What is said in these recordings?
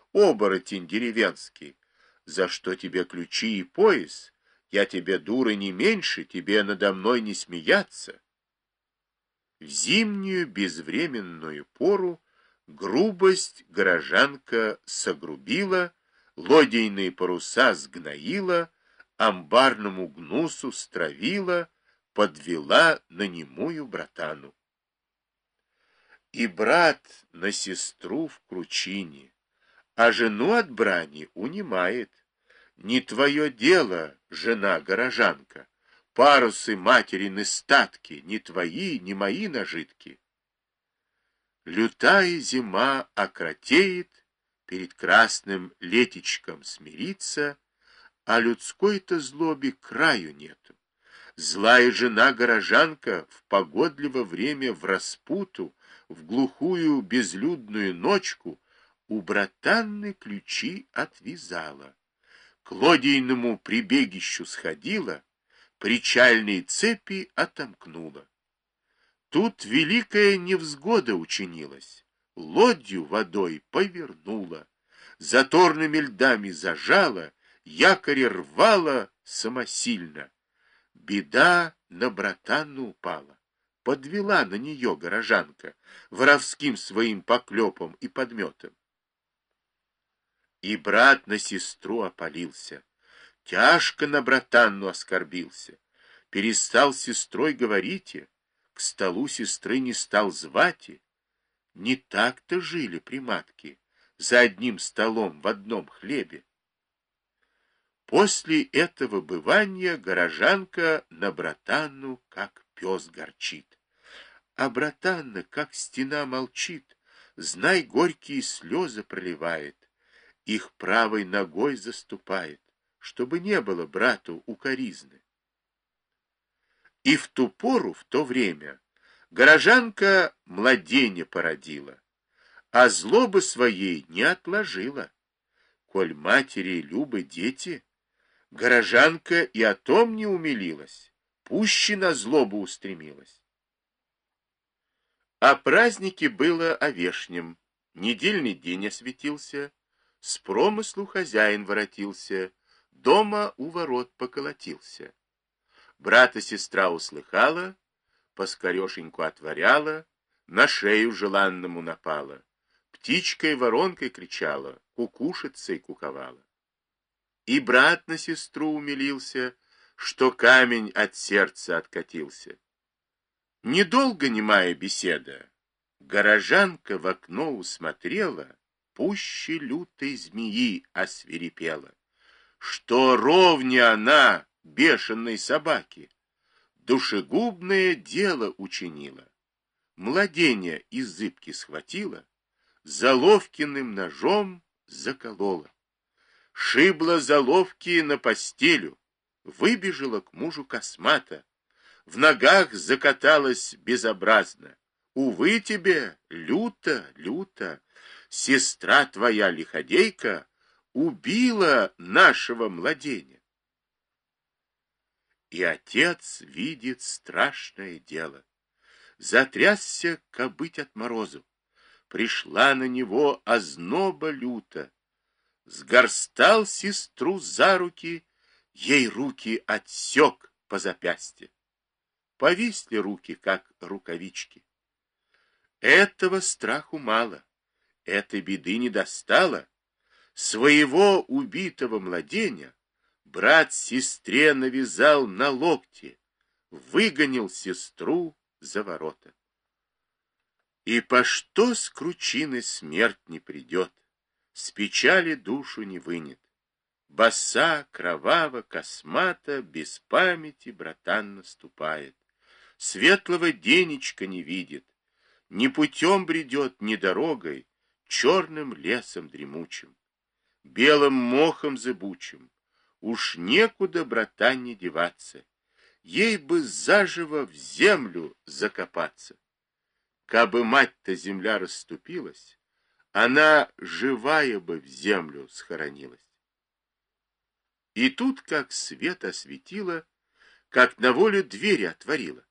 оборотень деревенский, за что тебе ключи и пояс? Я тебе, дура, не меньше, тебе надо мной не смеяться. В зимнюю безвременную пору грубость горожанка согрубила, лодейные паруса сгноила, амбарному гнусу стравила, подвела на немую братану. И брат на сестру в кручине, а жену от брани унимает. Не твое дело, жена-горожанка, парусы материны статки, не твои, не мои нажитки. Лютая зима окротеет, перед красным летечком смириться, а людской-то злобе краю нету. Злая жена-горожанка в погодливо время в распуту, в глухую безлюдную ночку у братанны ключи отвязала. К лодейному прибегищу сходила, причальные цепи отомкнула. Тут великая невзгода учинилась, лодью водой повернула, заторными льдами зажала, якорь рвала самосильно. Беда на братанну упала, подвела на нее горожанка воровским своим поклепом и подметом. И брат на сестру опалился, тяжко на братанну оскорбился, перестал с сестрой говорить, к столу сестры не стал звать. Не так-то жили приматки, за одним столом в одном хлебе. После этого бывания горожанка на братанну, как пес, горчит. А братанна, как стена, молчит, знай, горькие слезы проливает, их правой ногой заступает, чтобы не было брату укоризны. И в ту пору, в то время, горожанка младенья породила, а злобы своей не отложила. Коль матери любы дети, горожанка и о том не умилилась, пуще на злобу устремилась. О празднике было овешнем, недельный день осветился, с промыслу хозяин воротился, дома у ворот поколотился. Брат и сестра услыхала, поскорешеньку отворяла, на шею желанному напала, птичкой воронкой кричала, кукушицей куковала. И брат на сестру умилился, что камень от сердца откатился. Недолго немая беседа, горожанка в окно усмотрела, пуще лютой змеи освирепела, что ровне она бешеной собаки, душегубное дело учинила. Младенья из зыбки схватила, Заловкиным ножом заколола. Шибла Заловки на постелю, выбежала к мужу космата, в ногах закаталась безобразно. Увы тебе, люто, люто, сестра твоя лиходейка убила нашего младенца. И отец видит страшное дело. Затрясся кобыть от морозу. Пришла на него озноба люто. Сгорстал сестру за руки, ей руки отсек по запястье. Повисли руки, как рукавички. Этого страху мало, этой беды не достало. Своего убитого младеня брат сестре навязал на локте, выгонил сестру за ворота. И по что с кручины смерть не придет, с печали душу не вынет. Боса, кровава, космата, без памяти братан наступает. Светлого денечка не видит, ни путем бредет, ни дорогой, черным лесом дремучим, белым мохом зыбучим. Уж некуда братанне деваться, ей бы заживо в землю закопаться. Кабы мать-то земля расступилась, она живая бы в землю схоронилась. И тут, как свет осветило, как на волю двери отворила,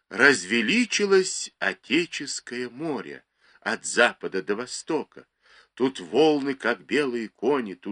развеличилось Отеческое море от запада до востока, Тут волны, как белые кони, тут